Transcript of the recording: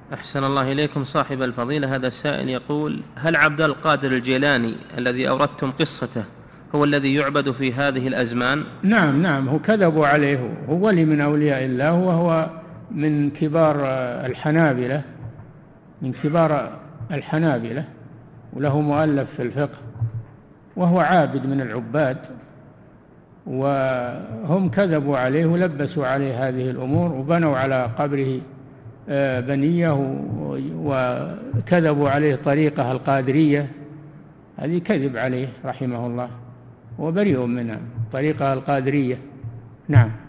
أحسن الله إليكم صاحب الفضيلة. هذا السائل يقول: هل عبد القادر الجيلاني الذي أوردتم قصته هو الذي يعبد في هذه الأزمان؟ نعم نعم، هو كذبوا عليه، هو ولي من أولياء الله، وهو من كبار الحنابلة، من كبار الحنابلة، وله مؤلف في الفقه، وهو عابد من العباد، وهم كذبوا عليه ولبسوا عليه هذه الأمور، وبنوا على قبره بنية، وكذبوا عليه طريقة القادرية، هذه كذب عليه رحمه الله، وبريء منها طريقة القادرية. نعم.